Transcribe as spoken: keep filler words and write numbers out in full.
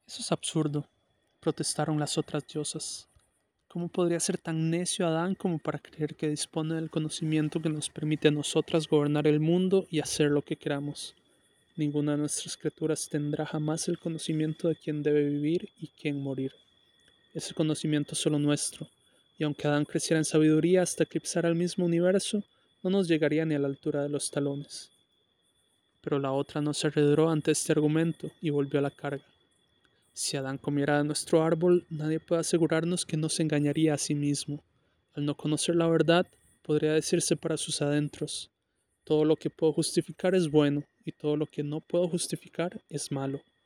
Eso es absurdo, protestaron las otras diosas. ¿Cómo podría ser tan necio Adán como para creer que dispone del conocimiento que nos permite a nosotras gobernar el mundo y hacer lo que queramos? Ninguna de nuestras criaturas tendrá jamás el conocimiento de quién debe vivir y quién morir. Ese conocimiento es solo nuestro, y aunque Adán creciera en sabiduría hasta eclipsar al mismo universo, no nos llegaría ni a la altura de los talones. Pero la otra no se arredró ante este argumento y volvió a la carga. Si Adán comiera de nuestro árbol, nadie puede asegurarnos que no se engañaría a sí mismo. Al no conocer la verdad, podría decirse para sus adentros: todo lo que puedo justificar es bueno, y todo lo que no puedo justificar es malo.